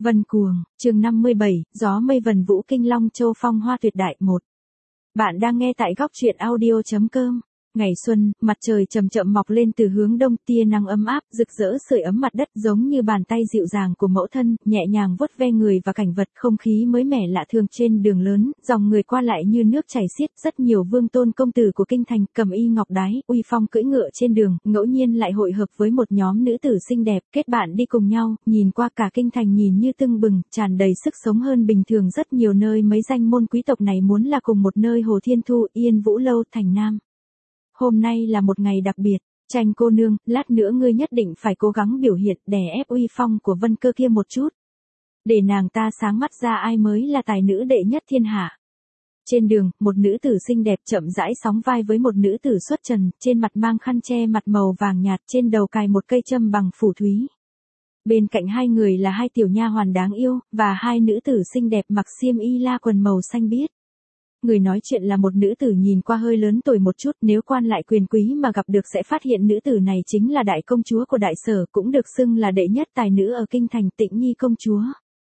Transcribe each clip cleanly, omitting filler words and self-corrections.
Vân Cuồng, chương 57, gió mây vần vũ kinh long châu phong hoa tuyệt đại 1. Bạn đang nghe tại góc truyện audio.com. Ngày xuân, mặt trời chậm chậm mọc lên từ hướng đông, tia nắng ấm áp, rực rỡ sưởi ấm mặt đất giống như bàn tay dịu dàng của mẫu thân, nhẹ nhàng vuốt ve người và cảnh vật, không khí mới mẻ lạ thường trên đường lớn, dòng người qua lại như nước chảy xiết, rất nhiều vương tôn công tử của kinh thành, cầm y ngọc đái, uy phong cưỡi ngựa trên đường, ngẫu nhiên lại hội hợp với một nhóm nữ tử xinh đẹp, kết bạn đi cùng nhau, nhìn qua cả kinh thành nhìn như tưng bừng, tràn đầy sức sống hơn bình thường rất nhiều nơi mấy danh môn quý tộc này muốn là cùng một nơi Hồ Thiên Thu, Yên Vũ Lâu, thành Nam. Hôm nay là một ngày đặc biệt, Tranh cô nương, lát nữa ngươi nhất định phải cố gắng biểu hiện đè ép uy phong của Vân Cơ kia một chút. Để nàng ta sáng mắt ra ai mới là tài nữ đệ nhất thiên hạ. Trên đường, một nữ tử xinh đẹp chậm rãi sóng vai với một nữ tử xuất trần, trên mặt mang khăn che mặt màu vàng nhạt, trên đầu cài một cây châm bằng phù thúy. Bên cạnh hai người là hai tiểu nha hoàn đáng yêu, và hai nữ tử xinh đẹp mặc xiêm y la quần màu xanh biếc. Người nói chuyện là một nữ tử nhìn qua hơi lớn tuổi một chút, nếu quan lại quyền quý mà gặp được sẽ phát hiện nữ tử này chính là đại công chúa của đại sở, cũng được xưng là đệ nhất tài nữ ở kinh thành, Tịnh Nhi công chúa.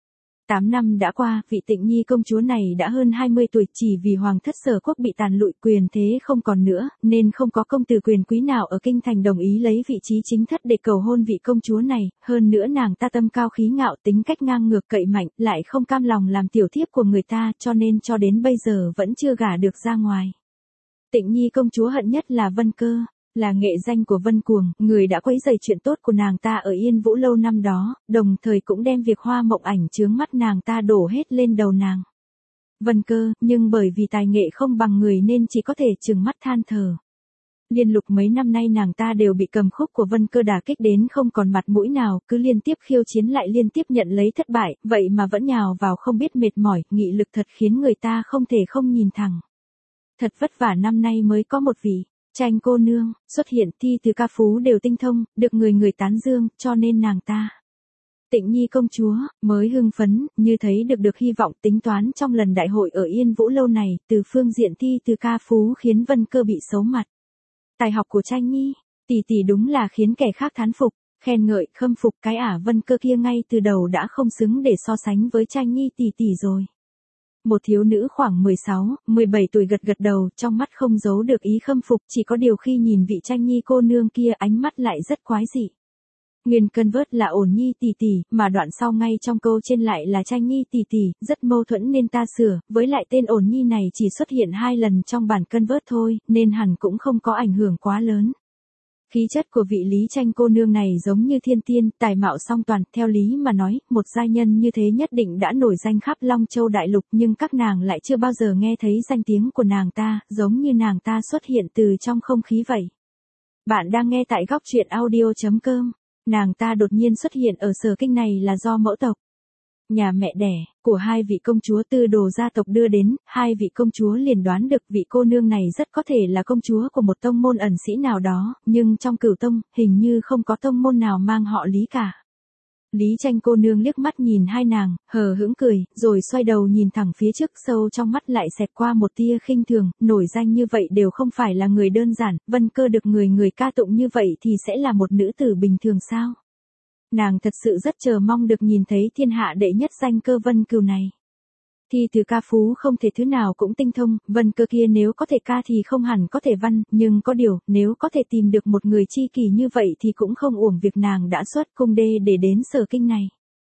8 năm đã qua, vị Tịnh Nhi công chúa này đã hơn 20 tuổi, chỉ vì hoàng thất Sở quốc bị tàn lụi, quyền thế không còn nữa, nên không có công tử quyền quý nào ở kinh thành đồng ý lấy vị trí chính thất để cầu hôn vị công chúa này, hơn nữa nàng ta tâm cao khí ngạo, tính cách ngang ngược cậy mạnh, lại không cam lòng làm tiểu thiếp của người ta, cho nên cho đến bây giờ vẫn chưa gả được ra ngoài. Tịnh Nhi công chúa hận nhất là Vân Cơ. Là nghệ danh của Vân Cuồng, người đã quấy rầy chuyện tốt của nàng ta ở Yên Vũ Lâu năm đó, đồng thời cũng đem việc Hoa Mộng Ảnh chướng mắt nàng ta đổ hết lên đầu nàng. Vân Cơ, nhưng bởi vì tài nghệ không bằng người nên chỉ có thể trừng mắt than thở. Liên lục mấy năm nay nàng ta đều bị cầm khúc của Vân Cơ đả kích đến không còn mặt mũi nào, cứ liên tiếp khiêu chiến lại liên tiếp nhận lấy thất bại, vậy mà vẫn nhào vào không biết mệt mỏi, nghị lực thật khiến người ta không thể không nhìn thẳng. Thật vất vả năm nay mới có một vị Tranh cô nương xuất hiện, thi từ ca phú đều tinh thông, được người người tán dương, cho nên nàng ta, Tịnh Nhi công chúa, mới hưng phấn, như thấy được hy vọng tính toán trong lần đại hội ở Yên Vũ Lâu này, từ phương diện thi từ ca phú khiến Vân Cơ bị xấu mặt. Tài học của Tranh Nhi, tỷ đúng là khiến kẻ khác thán phục, khen ngợi, khâm phục, cái Vân Cơ kia ngay từ đầu đã không xứng để so sánh với Tranh Nhi tỷ rồi. Một thiếu nữ khoảng 16, 17 tuổi gật đầu, trong mắt không giấu được ý khâm phục, chỉ có điều khi nhìn vị Tranh Nhi cô nương kia ánh mắt lại rất quái dị. Nguyên cân vớt là Ổn Nhi tỷ, mà đoạn sau ngay trong câu trên lại là Tranh Nhi tỷ, rất mâu thuẫn nên ta sửa, với lại tên Ổn Nhi này chỉ xuất hiện 2 lần trong bản cân vớt thôi, nên hẳn cũng không có ảnh hưởng quá lớn. Khí chất của vị Lý Tranh cô nương này giống như thiên tiên, tài mạo song toàn, theo lý mà nói, một giai nhân như thế nhất định đã nổi danh khắp Long Châu đại lục, nhưng các nàng lại chưa bao giờ nghe thấy danh tiếng của nàng ta, giống như nàng ta xuất hiện từ trong không khí vậy. Bạn đang nghe tại góc truyện audio.com. Nàng ta đột nhiên xuất hiện ở Sở Kinh này là do mẫu tộc, nhà mẹ đẻ của hai vị công chúa Tư Đồ gia tộc đưa đến, hai vị công chúa liền đoán được vị cô nương này rất có thể là công chúa của một tông môn ẩn sĩ nào đó, nhưng trong Cửu tông, hình như không có tông môn nào mang họ Lý cả. Lý Tranh cô nương liếc mắt nhìn hai nàng, hờ hững cười, rồi xoay đầu nhìn thẳng phía trước, sâu trong mắt lại xẹt qua một tia khinh thường, nổi danh như vậy đều không phải là người đơn giản, Vân Cơ được người ca tụng như vậy thì sẽ là một nữ tử bình thường sao? Nàng thật sự rất chờ mong được nhìn thấy thiên hạ đệ nhất danh Cơ Vân Cừu này. Thi từ ca phú không thể thứ nào cũng tinh thông, Vân Cơ kia nếu có thể ca thì không hẳn có thể văn, nhưng có điều, nếu có thể tìm được một người tri kỷ như vậy thì cũng không uổng việc nàng đã xuất cung đê để đến Sở Kinh này.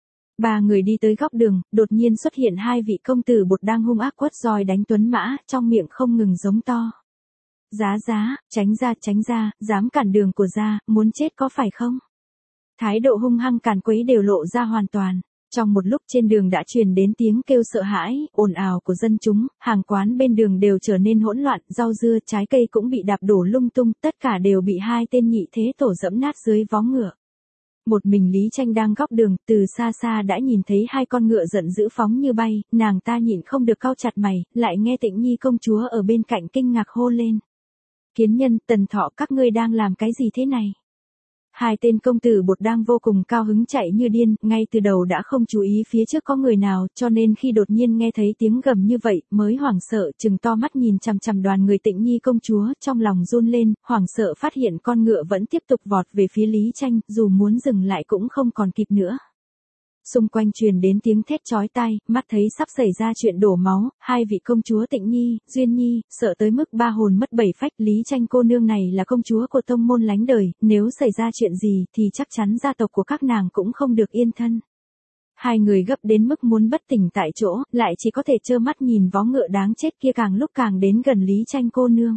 3 người đi tới góc đường, đột nhiên xuất hiện 2 vị công tử bột đang hung ác quất roi đánh tuấn mã, trong miệng không ngừng giống to. Giá, tránh ra, dám cản đường của gia, muốn chết có phải không? Thái độ hung hăng càn quấy đều lộ ra hoàn toàn. Trong một lúc trên đường đã truyền đến tiếng kêu sợ hãi, ồn ào của dân chúng, hàng quán bên đường đều trở nên hỗn loạn, rau dưa, trái cây cũng bị đạp đổ lung tung, tất cả đều bị 2 tên nhị thế tổ dẫm nát dưới vó ngựa. Một mình Lý Tranh đang góc đường, từ xa đã nhìn thấy 2 con ngựa giận dữ phóng như bay, nàng ta nhịn không được cau chặt mày, lại nghe Tịnh Nhi công chúa ở bên cạnh kinh ngạc hô lên. Kiến nhân, Tần Thọ, các ngươi đang làm cái gì thế này? 2 tên công tử bột đang vô cùng cao hứng chạy như điên, ngay từ đầu đã không chú ý phía trước có người nào, cho nên khi đột nhiên nghe thấy tiếng gầm như vậy, mới hoảng sợ, trừng to mắt nhìn chằm đoàn người Tịnh Nhi công chúa, trong lòng run lên, hoảng sợ phát hiện con ngựa vẫn tiếp tục vọt về phía Lý Tranh, dù muốn dừng lại cũng không còn kịp nữa. Xung quanh truyền đến tiếng thét chói tai, mắt thấy sắp xảy ra chuyện đổ máu, hai vị công chúa Tịnh Nhi, Duyên Nhi, sợ tới mức ba hồn mất bảy phách. Lý Tranh cô nương này là công chúa của tông môn lánh đời, nếu xảy ra chuyện gì thì chắc chắn gia tộc của các nàng cũng không được yên thân. Hai người gấp đến mức muốn bất tỉnh tại chỗ, lại chỉ có thể trơ mắt nhìn vó ngựa đáng chết kia càng lúc càng đến gần Lý Tranh cô nương.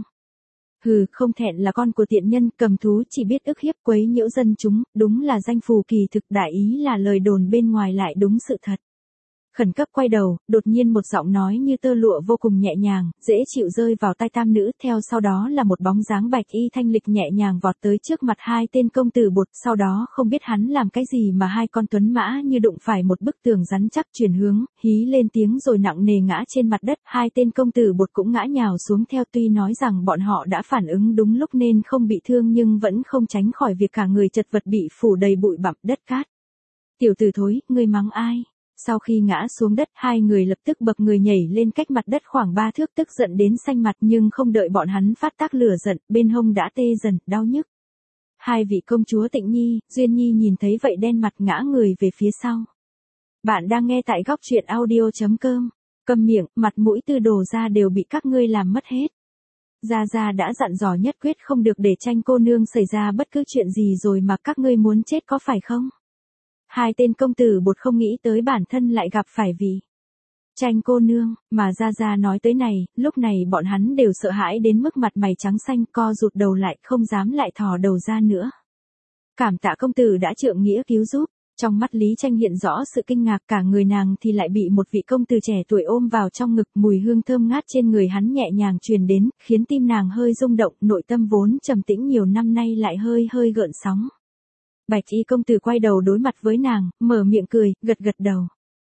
Hừ, không thẹn là con của tiện nhân, cầm thú chỉ biết ức hiếp quấy nhiễu dân chúng, đúng là danh phù kỳ thực, đại ý là lời đồn bên ngoài lại đúng sự thật. Khẩn cấp quay đầu, đột nhiên một giọng nói như tơ lụa vô cùng nhẹ nhàng, dễ chịu rơi vào tai tam nữ, theo sau đó là một bóng dáng bạch y thanh lịch nhẹ nhàng vọt tới trước mặt hai tên công tử bột, sau đó không biết hắn làm cái gì mà hai con tuấn mã như đụng phải một bức tường rắn chắc chuyển hướng, hí lên tiếng rồi nặng nề ngã trên mặt đất, hai tên công tử bột cũng ngã nhào xuống theo, tuy nói rằng bọn họ đã phản ứng đúng lúc nên không bị thương nhưng vẫn không tránh khỏi việc cả người chật vật bị phủ đầy bụi bặm đất cát. Tiểu tử thối, ngươi mắng ai? Sau khi ngã xuống đất, hai người lập tức bập người nhảy lên cách mặt đất khoảng 3 thước, tức giận đến xanh mặt, nhưng không đợi bọn hắn phát tác lửa giận, bên hông đã tê dần, đau nhức. Hai vị công chúa Tịnh Nhi, Duyên Nhi nhìn thấy vậy đen mặt ngã người về phía sau. Bạn đang nghe tại góc truyện audio.com. Câm miệng, mặt mũi Tư Đồ gia đều bị các ngươi làm mất hết. Gia Gia đã dặn dò nhất quyết không được để Tranh cô nương xảy ra bất cứ chuyện gì rồi mà các ngươi muốn chết có phải không? Hai tên công tử bột không nghĩ tới bản thân lại gặp phải vị Tranh cô nương, mà Gia Gia nói tới này, lúc này bọn hắn đều sợ hãi đến mức mặt mày trắng xanh, co rụt đầu lại, không dám lại thò đầu ra nữa. Cảm tạ công tử đã trượng nghĩa cứu giúp. Trong mắt Lý Tranh hiện rõ sự kinh ngạc, cả người nàng thì lại bị một vị công tử trẻ tuổi ôm vào trong ngực, mùi hương thơm ngát trên người hắn nhẹ nhàng truyền đến, khiến tim nàng hơi rung động, nội tâm vốn trầm tĩnh nhiều năm nay lại hơi hơi gợn sóng. Bạch y công tử quay đầu đối mặt với nàng, mở miệng cười, gật gật đầu.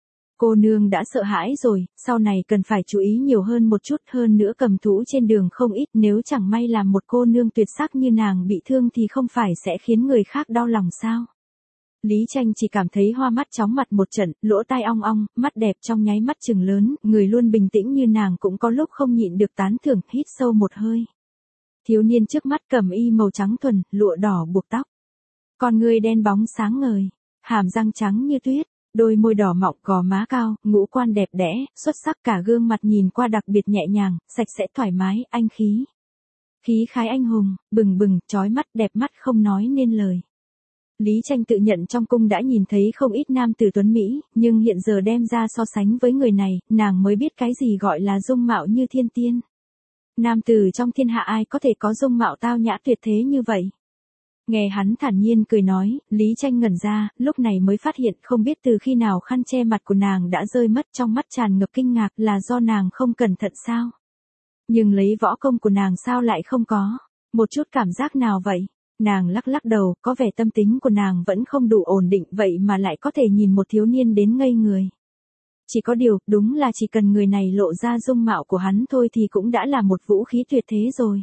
Cô nương đã sợ hãi rồi, sau này cần phải chú ý nhiều hơn một chút, hơn nữa cầm thú trên đường không ít, nếu chẳng may làm một cô nương tuyệt sắc như nàng bị thương thì không phải sẽ khiến người khác đau lòng sao? Lý Tranh chỉ cảm thấy hoa mắt chóng mặt một trận, lỗ tai ong ong, mắt đẹp trong nháy mắt trừng lớn, người luôn bình tĩnh như nàng cũng có lúc không nhịn được tán thưởng, hít sâu một hơi. Thiếu niên trước mắt cẩm y màu trắng thuần, lụa đỏ buộc tóc. Con người đen bóng sáng ngời, hàm răng trắng như tuyết, đôi môi đỏ mọng, gò má cao, ngũ quan đẹp đẽ, xuất sắc, cả gương mặt nhìn qua đặc biệt nhẹ nhàng, sạch sẽ thoải mái, anh khí. Khí khái anh hùng, bừng bừng, chói mắt, đẹp mắt không nói nên lời. Lý Tranh tự nhận trong cung đã nhìn thấy không ít nam tử tuấn Mỹ, nhưng hiện giờ đem ra so sánh với người này, nàng mới biết cái gì gọi là dung mạo như thiên tiên. Nam tử trong thiên hạ ai có thể có dung mạo tao nhã tuyệt thế như vậy? Nghe hắn thản nhiên cười nói, Lý Tranh ngẩn ra, lúc này mới phát hiện không biết từ khi nào khăn che mặt của nàng đã rơi mất, trong mắt tràn ngập kinh ngạc, là do nàng không cẩn thận sao? Nhưng lấy võ công của nàng sao lại không có một chút cảm giác nào vậy? Nàng lắc lắc đầu, có vẻ tâm tính của nàng vẫn không đủ ổn định vậy mà lại có thể nhìn một thiếu niên đến ngây người. Chỉ có điều, đúng là chỉ cần người này lộ ra dung mạo của hắn thôi thì cũng đã là một vũ khí tuyệt thế rồi.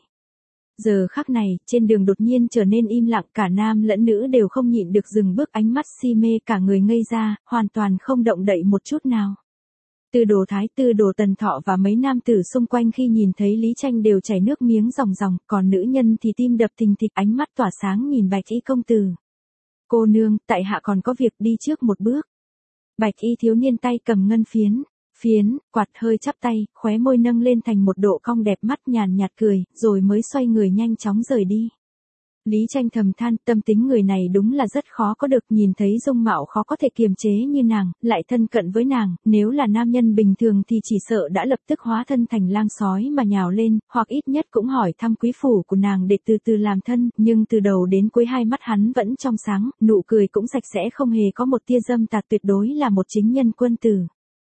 Giờ khắc này, trên đường đột nhiên trở nên im lặng, cả nam lẫn nữ đều không nhịn được dừng bước, ánh mắt si mê, cả người ngây ra, hoàn toàn không động đậy một chút nào. Tư Đồ Thái, Tư Đồ Tần Thọ và mấy nam tử xung quanh khi nhìn thấy Lý Tranh đều chảy nước miếng ròng ròng, còn nữ nhân thì tim đập thình thịch, ánh mắt tỏa sáng nhìn Bạch y công tử. Cô nương, tại hạ còn có việc, đi trước một bước. Bạch y thiếu niên tay cầm ngân phiến, quạt hơi chắp tay, khóe môi nâng lên thành một độ cong đẹp, mắt nhàn nhạt cười, rồi mới xoay người nhanh chóng rời đi. Lý Tranh thầm than, tâm tính người này đúng là rất khó có được, nhìn thấy dung mạo khó có thể kiềm chế như nàng, lại thân cận với nàng, nếu là nam nhân bình thường thì chỉ sợ đã lập tức hóa thân thành lang sói mà nhào lên, hoặc ít nhất cũng hỏi thăm quý phủ của nàng để từ từ làm thân, nhưng từ đầu đến cuối hai mắt hắn vẫn trong sáng, nụ cười cũng sạch sẽ, không hề có một tia dâm tà, tuyệt đối là một chính nhân quân tử.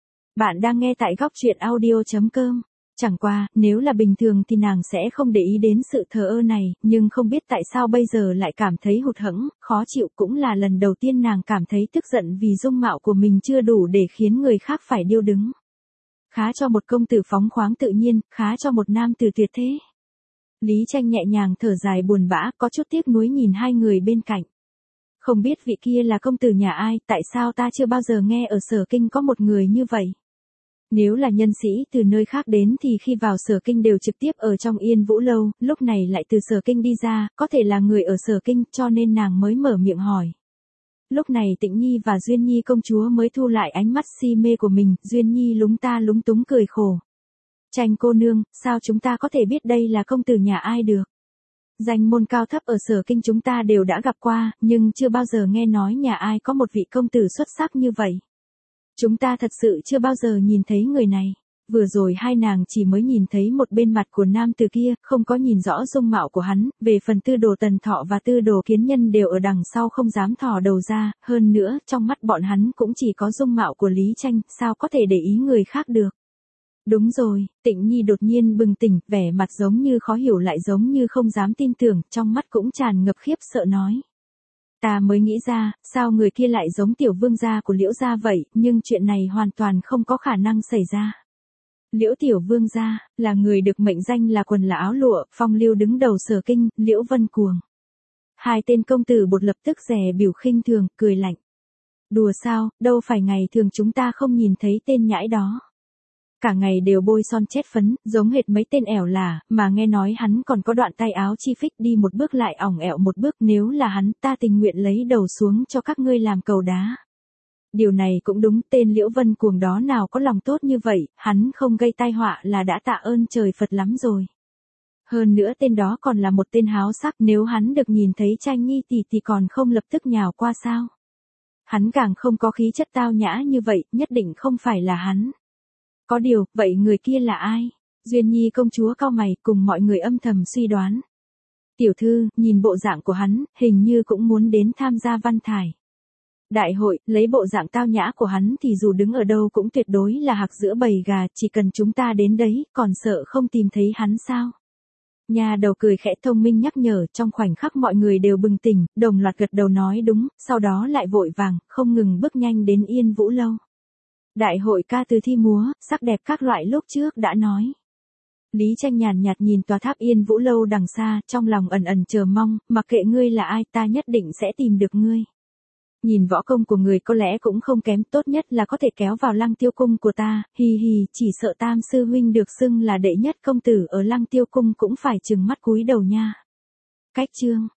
Bạn đang nghe tại góc truyện audio.com. Chẳng qua, nếu là bình thường thì nàng sẽ không để ý đến sự thờ ơ này, nhưng không biết tại sao bây giờ lại cảm thấy hụt hẫng, khó chịu, cũng là lần đầu tiên nàng cảm thấy tức giận vì dung mạo của mình chưa đủ để khiến người khác phải điêu đứng. Khá cho một công tử phóng khoáng tự nhiên, khá cho một nam tử tuyệt thế. Lý Tranh nhẹ nhàng thở dài buồn bã, có chút tiếc nuối nhìn hai người bên cạnh. Không biết vị kia là công tử nhà ai, tại sao ta chưa bao giờ nghe ở Sở Kinh có một người như vậy? Nếu là nhân sĩ từ nơi khác đến thì khi vào Sở Kinh đều trực tiếp ở trong Yên Vũ Lâu, lúc này lại từ Sở Kinh đi ra, có thể là người ở Sở Kinh, cho nên nàng mới mở miệng hỏi. Lúc này Tịnh Nhi và Duyên Nhi công chúa mới thu lại ánh mắt si mê của mình, Duyên Nhi lúng ta lúng túng cười khổ. Tranh cô nương, sao chúng ta có thể biết đây là công tử nhà ai được? Danh môn cao thấp ở Sở Kinh chúng ta đều đã gặp qua, nhưng chưa bao giờ nghe nói nhà ai có một vị công tử xuất sắc như vậy. Chúng ta thật sự chưa bao giờ nhìn thấy người này. Vừa rồi hai nàng chỉ mới nhìn thấy một bên mặt của nam tử kia, không có nhìn rõ dung mạo của hắn, về phần Tư Đồ Tần Thọ và Tư Đồ Kiến Nhân đều ở đằng sau không dám thò đầu ra, hơn nữa, trong mắt bọn hắn cũng chỉ có dung mạo của Lý Tranh, sao có thể để ý người khác được. Đúng rồi, Tịnh Nhi đột nhiên bừng tỉnh, vẻ mặt giống như khó hiểu lại giống như không dám tin tưởng, trong mắt cũng tràn ngập khiếp sợ nói. Ta mới nghĩ ra, sao người kia lại giống tiểu vương gia của Liễu gia vậy, nhưng chuyện này hoàn toàn không có khả năng xảy ra. Liễu tiểu vương gia, là người được mệnh danh là quần là áo lụa, phong lưu đứng đầu Sở Kinh, Liễu Vân Cuồng. Hai tên công tử bột lập tức dè biểu khinh thường, cười lạnh. Đùa sao, đâu phải ngày thường chúng ta không nhìn thấy tên nhãi đó. Cả ngày đều bôi son chết phấn, giống hệt mấy tên ẻo là, mà nghe nói hắn còn có đoạn tay áo chi phích đi một bước lại ỏng ẹo một bước, nếu là hắn ta tình nguyện lấy đầu xuống cho các ngươi làm cầu đá. Điều này cũng đúng, tên Liễu Vân Cuồng đó nào có lòng tốt như vậy, hắn không gây tai họa là đã tạ ơn trời Phật lắm rồi. Hơn nữa tên đó còn là một tên háo sắc, nếu hắn được nhìn thấy Tranh Nhi tỷ thì còn không lập tức nhào qua sao. Hắn càng không có khí chất tao nhã như vậy, nhất định không phải là hắn. Có điều, vậy người kia là ai? Duyên Nhi công chúa cau mày, cùng mọi người âm thầm suy đoán. Tiểu thư, nhìn bộ dạng của hắn, hình như cũng muốn đến tham gia văn thải. Đại hội, lấy bộ dạng tao nhã của hắn thì dù đứng ở đâu cũng tuyệt đối là hạc giữa bầy gà, chỉ cần chúng ta đến đấy, còn sợ không tìm thấy hắn sao? Nhà đầu cười khẽ thông minh nhắc nhở, trong khoảnh khắc mọi người đều bừng tỉnh, đồng loạt gật đầu nói đúng, sau đó lại vội vàng, không ngừng bước nhanh đến Yên Vũ Lâu. Đại hội ca từ thi múa, sắc đẹp các loại lúc trước đã nói. Lý Tranh nhàn nhạt nhìn tòa tháp Yên Vũ Lâu đằng xa, trong lòng ẩn ẩn chờ mong, mặc kệ ngươi là ai ta nhất định sẽ tìm được ngươi. Nhìn võ công của người có lẽ cũng không kém, tốt nhất là có thể kéo vào Lăng Tiêu Cung của ta, hì hì, chỉ sợ Tam sư huynh được xưng là đệ nhất công tử ở Lăng Tiêu Cung cũng phải trừng mắt cúi đầu nha. Cách chương